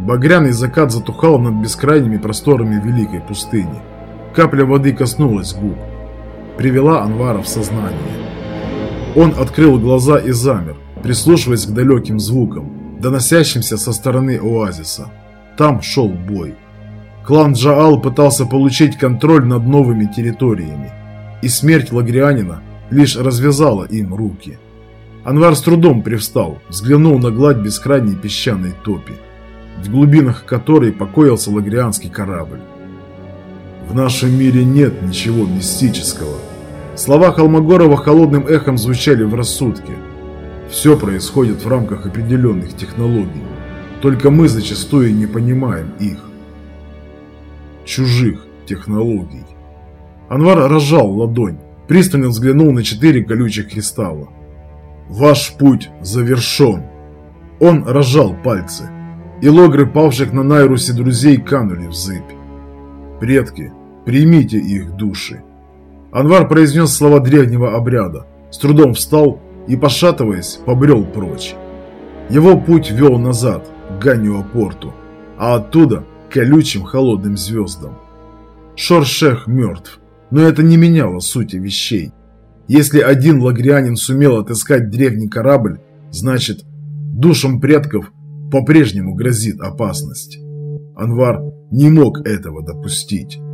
Багряный закат затухал над бескрайними просторами великой пустыни. Капля воды коснулась губ, привела Анвара в сознание. Он открыл глаза и замер, прислушиваясь к далеким звукам, доносящимся со стороны оазиса. Там шел бой. Клан Джаал пытался получить контроль над новыми территориями, и смерть лагрианина лишь развязала им руки. Анвар с трудом привстал, взглянул на гладь бескрайней песчаной топи, в глубинах которой покоился лагрианский корабль. «В нашем мире нет ничего мистического». Слова Холмогорова холодным эхом звучали в рассудке. Все происходит в рамках определенных технологий, только мы зачастую не понимаем их. Чужих технологий. Анвар разжал ладонь, пристально взглянул на 4 колючих кристалла. «Ваш путь завершен». Он разжал пальцы, и логры павших на Найрусе друзей канули в зыбь. «Предки, примите их души». Анвар произнес слова древнего обряда, с трудом встал и, пошатываясь, побрел прочь. Его путь вел назад, к Ганнио-порту, а оттуда к колючим холодным звездам. Шор-Шех мертв, но это не меняло сути вещей. Если один лагрианин сумел отыскать древний корабль, значит, душам предков по-прежнему грозит опасность. Анвар не мог этого допустить.